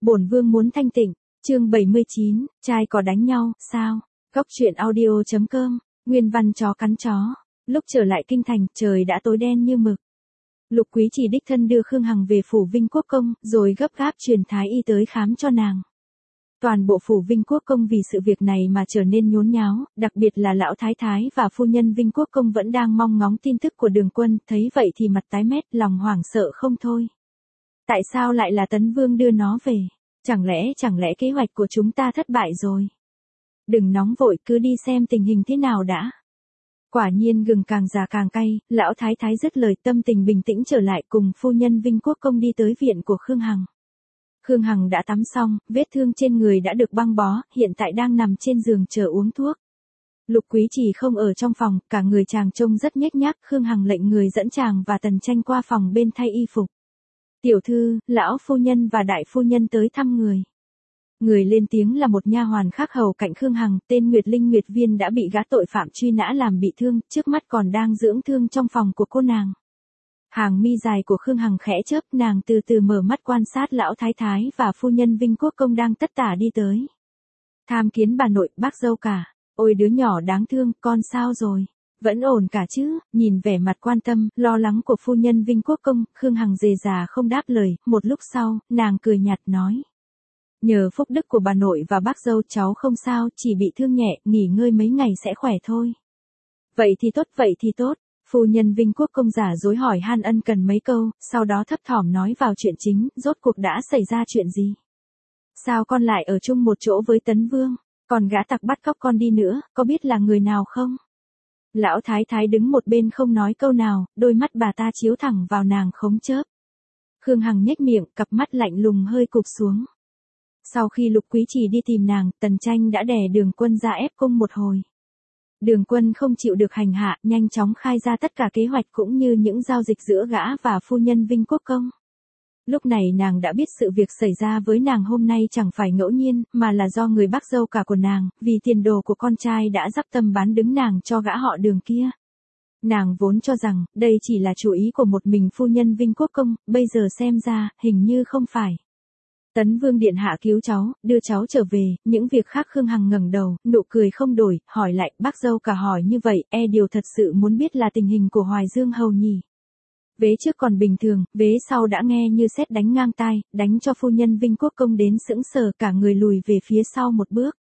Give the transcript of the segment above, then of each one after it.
Bổn vương muốn thanh tịnh. Chương 79, trai có đánh nhau, sao? Góc truyện audio.com, nguyên văn chó cắn chó. Lúc trở lại kinh thành, trời đã tối đen như mực. Lục Quý Trì đích thân đưa Khương Hằng về phủ Vinh Quốc Công, rồi gấp gáp truyền thái y tới khám cho nàng. Toàn bộ phủ Vinh Quốc Công vì sự việc này mà trở nên nhốn nháo, đặc biệt là lão thái thái và phu nhân Vinh Quốc Công vẫn đang mong ngóng tin tức của Đường Quân, thấy vậy thì mặt tái mét, lòng hoảng sợ không thôi. Tại sao lại là Tấn Vương đưa nó về? Chẳng lẽ kế hoạch của chúng ta thất bại rồi? Đừng nóng vội, cứ đi xem tình hình thế nào đã. Quả nhiên gừng càng già càng cay, lão thái thái dứt lời, tâm tình bình tĩnh trở lại, cùng phu nhân Vinh Quốc Công đi tới viện của Khương Hằng. Khương Hằng đã tắm xong, vết thương trên người đã được băng bó, hiện tại đang nằm trên giường chờ uống thuốc. Lục Quý Trì không ở trong phòng, cả người chàng trông rất nhếch nhác, Khương Hằng lệnh người dẫn chàng và Tần Tranh qua phòng bên thay y phục. Tiểu thư, lão phu nhân và đại phu nhân tới thăm người. Người lên tiếng là một nha hoàn khác hầu cạnh Khương Hằng, tên Nguyệt Linh Nguyệt Viên đã bị gã tội phạm truy nã làm bị thương, trước mắt còn đang dưỡng thương trong phòng của cô nàng. Hàng mi dài của Khương Hằng khẽ chớp, nàng từ từ mở mắt quan sát lão thái thái và phu nhân Vinh Quốc Công đang tất tả đi tới. Tham kiến bà nội, bác dâu cả. Ôi đứa nhỏ đáng thương, con sao rồi? Vẫn ổn cả chứ? Nhìn vẻ mặt quan tâm, lo lắng của phu nhân Vinh Quốc Công, Khương Hằng dề dà không đáp lời, một lúc sau, nàng cười nhạt nói. Nhờ phúc đức của bà nội và bác dâu cháu không sao, chỉ bị thương nhẹ, nghỉ ngơi mấy ngày sẽ khỏe thôi. Vậy thì tốt. Phu nhân Vinh Quốc Công giả dối hỏi han ân cần mấy câu, sau đó thấp thỏm nói vào chuyện chính, rốt cuộc đã xảy ra chuyện gì? Sao con lại ở chung một chỗ với Tấn Vương? Còn gã tặc bắt cóc con đi nữa, có biết là người nào không? Lão thái thái đứng một bên không nói câu nào, đôi mắt bà ta chiếu thẳng vào nàng không chớp. Khương Hằng nhếch miệng, cặp mắt lạnh lùng hơi cụp xuống. Sau khi Lục Quý Trì đi tìm nàng, Tần Tranh đã đè Đường Quân ra ép cung một hồi. Đường Quân không chịu được hành hạ, nhanh chóng khai ra tất cả kế hoạch cũng như những giao dịch giữa gã và phu nhân Vinh Quốc Công. Lúc này nàng đã biết sự việc xảy ra với nàng hôm nay chẳng phải ngẫu nhiên, mà là do người bác dâu cả của nàng, vì tiền đồ của con trai đã dắp tâm bán đứng nàng cho gã họ Đường kia. Nàng vốn cho rằng, đây chỉ là chủ ý của một mình phu nhân Vinh Quốc Công, bây giờ xem ra, hình như không phải. Tấn Vương điện hạ cứu cháu, đưa cháu trở về, những việc khác Khương Hằng ngẩng đầu, nụ cười không đổi, hỏi lại, bác dâu cả hỏi như vậy, điều thật sự muốn biết là tình hình của Hoài Dương hầu nhỉ. Vế trước còn bình thường, vế sau đã nghe như sét đánh ngang tai, đánh cho phu nhân Vinh Quốc Công đến sững sờ, cả người lùi về phía sau một bước.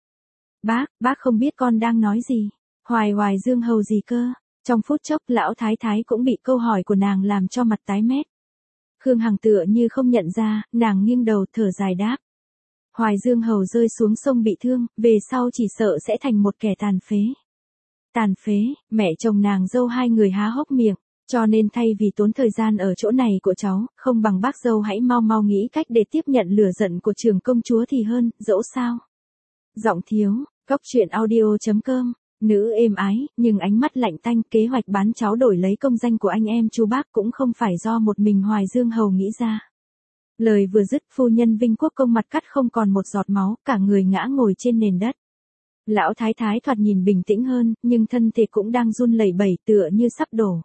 Bác không biết con đang nói gì. Hoài Dương hầu gì cơ? Trong phút chốc, lão thái thái cũng bị câu hỏi của nàng làm cho mặt tái mét. Khương Hằng tựa như không nhận ra, nàng nghiêng đầu thở dài đáp. Hoài Dương hầu rơi xuống sông bị thương, về sau chỉ sợ sẽ thành một kẻ tàn phế. Tàn phế, mẹ chồng nàng dâu hai người há hốc miệng, cho nên thay vì tốn thời gian ở chỗ này của cháu, không bằng bác dâu hãy mau nghĩ cách để tiếp nhận lửa giận của trưởng công chúa thì hơn, dẫu sao. Giọng thiếu, góc truyện audio.com. Nữ êm ái, nhưng ánh mắt lạnh tanh, kế hoạch bán cháu đổi lấy công danh của anh em chú bác cũng không phải do một mình Hoài Dương hầu nghĩ ra. Lời vừa dứt, phu nhân Vinh Quốc Công mặt cắt không còn một giọt máu, cả người ngã ngồi trên nền đất. Lão thái thái thoạt nhìn bình tĩnh hơn, nhưng thân thể cũng đang run lẩy bẩy, tựa như sắp đổ.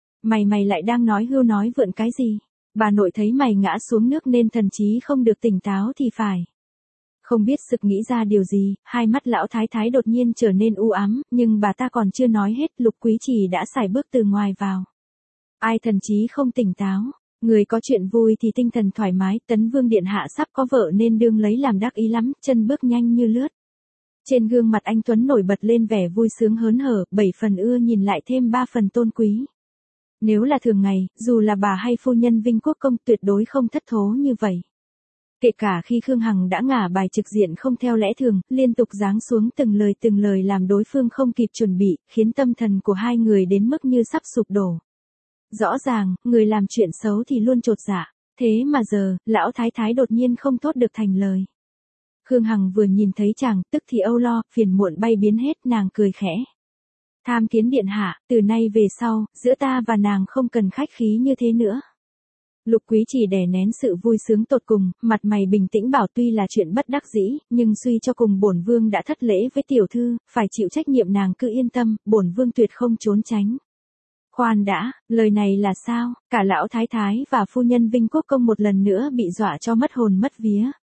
Mày lại đang nói hưu nói vượn cái gì? Bà nội thấy mày ngã xuống nước nên thần trí không được tỉnh táo thì phải. Không biết sực nghĩ ra điều gì, hai mắt lão thái thái đột nhiên trở nên u ám, nhưng bà ta còn chưa nói hết, Lục Quý Trì đã sải bước từ ngoài vào. Ai thần trí không tỉnh táo, người có chuyện vui thì tinh thần thoải mái, Tấn Vương điện hạ sắp có vợ nên đương lấy làm đắc ý lắm, chân bước nhanh như lướt. Trên gương mặt anh Tuấn nổi bật lên vẻ vui sướng hớn hở, 7 phần ưa nhìn lại thêm 3 phần tôn quý. Nếu là thường ngày, dù là bà hay phu nhân Vinh Quốc Công tuyệt đối không thất thố như vậy. Kể cả khi Khương Hằng đã ngả bài trực diện không theo lẽ thường, liên tục giáng xuống từng lời làm đối phương không kịp chuẩn bị, khiến tâm thần của hai người đến mức như sắp sụp đổ. Rõ ràng, người làm chuyện xấu thì luôn chột dạ, thế mà giờ, lão thái thái đột nhiên không thốt được thành lời. Khương Hằng vừa nhìn thấy chàng, tức thì âu lo, phiền muộn bay biến hết, nàng cười khẽ. Tham kiến điện hạ, từ nay về sau, giữa ta và nàng không cần khách khí như thế nữa. Lục Quý Trì đè nén sự vui sướng tột cùng, mặt mày bình tĩnh bảo tuy là chuyện bất đắc dĩ, nhưng suy cho cùng bổn vương đã thất lễ với tiểu thư, phải chịu trách nhiệm, nàng cứ yên tâm, bổn vương tuyệt không trốn tránh. Khoan đã, lời này là sao? Cả lão thái thái và phu nhân Vinh Quốc Công một lần nữa bị dọa cho mất hồn mất vía.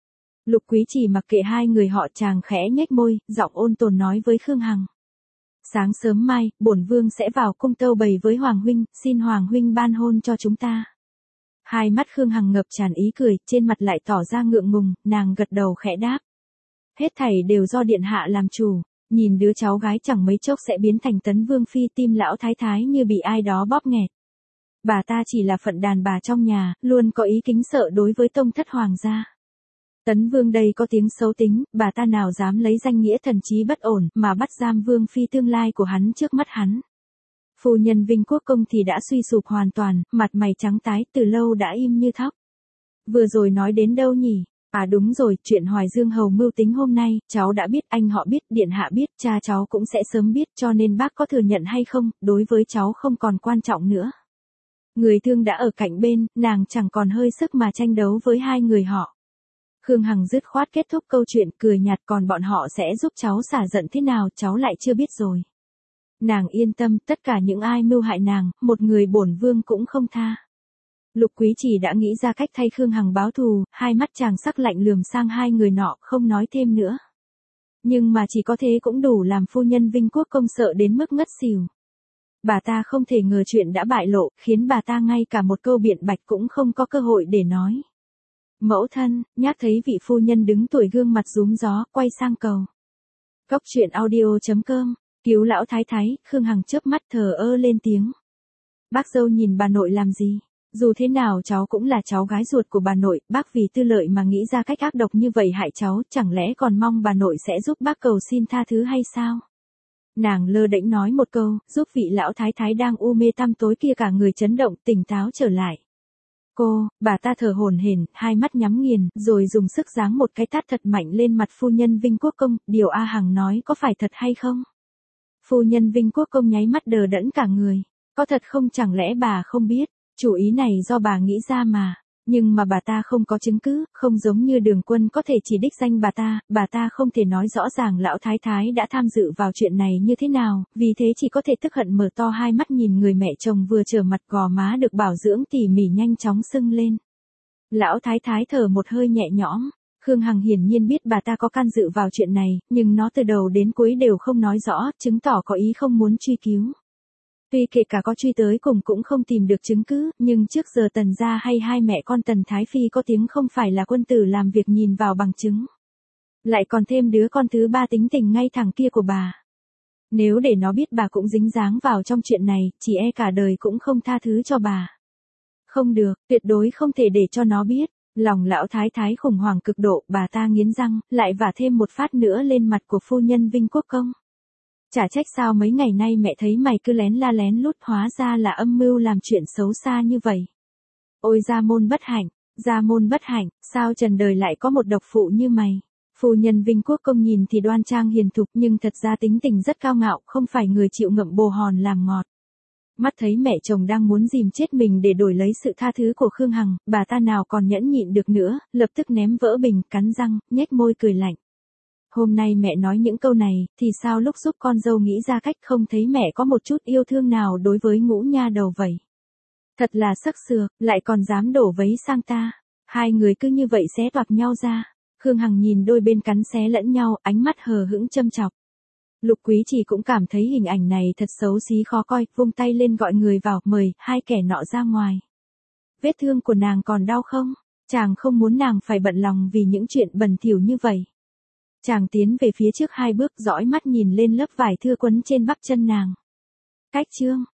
Lục Quý Trì mặc kệ hai người họ, chàng khẽ nhếch môi, giọng ôn tồn nói với Khương Hằng. Sáng sớm mai, bổn vương sẽ vào cung tâu bày với Hoàng huynh, xin Hoàng huynh ban hôn cho chúng ta. Hai mắt Khương Hằng ngập tràn ý cười, trên mặt lại tỏ ra ngượng ngùng, nàng gật đầu khẽ đáp. Hết thảy đều do điện hạ làm chủ, nhìn đứa cháu gái chẳng mấy chốc sẽ biến thành tấn vương phi, tim lão thái thái như bị ai đó bóp nghẹt. Bà ta chỉ là phận đàn bà trong nhà, luôn có ý kính sợ đối với tông thất hoàng gia. Tấn vương đây có tiếng xấu tính, bà ta nào dám lấy danh nghĩa thần trí bất ổn mà bắt giam vương phi tương lai của hắn trước mắt hắn. Phu nhân Vinh Quốc công thì đã suy sụp hoàn toàn, mặt mày trắng tái, từ lâu đã im như thóc. Vừa rồi nói đến đâu nhỉ? À đúng rồi, chuyện Hoài Dương hầu mưu tính hôm nay, cháu đã biết, anh họ biết, điện hạ biết, cha cháu cũng sẽ sớm biết, cho nên bác có thừa nhận hay không, đối với cháu không còn quan trọng nữa. Người thương đã ở cạnh bên, nàng chẳng còn hơi sức mà tranh đấu với hai người họ. Khương Hằng dứt khoát kết thúc câu chuyện, cười nhạt, còn bọn họ sẽ giúp cháu xả giận thế nào cháu lại chưa biết rồi. Nàng yên tâm, tất cả những ai mưu hại nàng, một người bổn vương cũng không tha. Lục Quý Trì đã nghĩ ra cách thay Khương Hằng báo thù, hai mắt chàng sắc lạnh lườm sang hai người nọ, không nói thêm nữa. Nhưng mà chỉ có thế cũng đủ làm phu nhân Vinh Quốc công sợ đến mức ngất xỉu. Bà ta không thể ngờ chuyện đã bại lộ, khiến bà ta ngay cả một câu biện bạch cũng không có cơ hội để nói. Mẫu thân, nhát thấy vị phu nhân đứng tuổi gương mặt rúm gió, quay sang cầu. Góc truyện audio.com, cứu lão thái thái, Khương Hằng chớp mắt thờ ơ lên tiếng. Bác dâu nhìn bà nội làm gì? Dù thế nào cháu cũng là cháu gái ruột của bà nội, bác vì tư lợi mà nghĩ ra cách ác độc như vậy hại cháu, chẳng lẽ còn mong bà nội sẽ giúp bác cầu xin tha thứ hay sao? Nàng lơ đễnh nói một câu, giúp vị lão thái thái đang u mê tăm tối kia cả người chấn động, tỉnh táo trở lại. Bà ta thở hổn hển, hai mắt nhắm nghiền, rồi dùng sức giáng một cái tát thật mạnh lên mặt phu nhân Vinh Quốc công, điều A Hằng nói có phải thật hay không? Phu nhân Vinh Quốc công nháy mắt đờ đẫn cả người. Có thật không, chẳng lẽ bà không biết? Chủ ý này do bà nghĩ ra mà. Nhưng mà bà ta không có chứng cứ, không giống như Đường Quân có thể chỉ đích danh bà ta không thể nói rõ ràng lão thái thái đã tham dự vào chuyện này như thế nào, vì thế chỉ có thể tức hận mở to hai mắt nhìn người mẹ chồng vừa trở mặt, gò má được bảo dưỡng tỉ mỉ nhanh chóng sưng lên. Lão thái thái thở một hơi nhẹ nhõm, Khương Hằng hiển nhiên biết bà ta có can dự vào chuyện này, nhưng nó từ đầu đến cuối đều không nói rõ, chứng tỏ có ý không muốn truy cứu. Tuy kể cả có truy tới cùng cũng không tìm được chứng cứ, nhưng trước giờ Tần gia hay hai mẹ con Tần Thái Phi có tiếng không phải là quân tử làm việc nhìn vào bằng chứng. Lại còn thêm đứa con thứ ba tính tình ngay thẳng kia của bà. Nếu để nó biết bà cũng dính dáng vào trong chuyện này, chỉ e cả đời cũng không tha thứ cho bà. Không được, tuyệt đối không thể để cho nó biết. Lòng lão thái thái khủng hoảng cực độ, bà ta nghiến răng, lại vả thêm một phát nữa lên mặt của phu nhân Vinh Quốc công. Chả trách sao mấy ngày nay mẹ thấy mày cứ lén la lén lút, hóa ra là âm mưu làm chuyện xấu xa như vậy. Ôi gia môn bất hạnh, sao trần đời lại có một độc phụ như mày. Phu nhân Vinh Quốc công nhìn thì đoan trang hiền thục nhưng thật ra tính tình rất cao ngạo, không phải người chịu ngậm bồ hòn làm ngọt. Mắt thấy mẹ chồng đang muốn dìm chết mình để đổi lấy sự tha thứ của Khương Hằng, bà ta nào còn nhẫn nhịn được nữa, lập tức ném vỡ bình, cắn răng, nhếch môi cười lạnh. Hôm nay mẹ nói những câu này, thì sao lúc giúp con dâu nghĩ ra cách không thấy mẹ có một chút yêu thương nào đối với ngũ nha đầu vậy? Thật là sắc sược, lại còn dám đổ vấy sang ta. Hai người cứ như vậy xé toạc nhau ra. Khương Hằng nhìn đôi bên cắn xé lẫn nhau, ánh mắt hờ hững châm chọc. Lục Quý Trì cũng cảm thấy hình ảnh này thật xấu xí khó coi, vung tay lên gọi người vào, mời hai kẻ nọ ra ngoài. Vết thương của nàng còn đau không? Chàng không muốn nàng phải bận lòng vì những chuyện bẩn thỉu như vậy. Chàng tiến về phía trước hai bước, dõi mắt nhìn lên lớp vải thưa quấn trên bắp chân nàng. Cách chương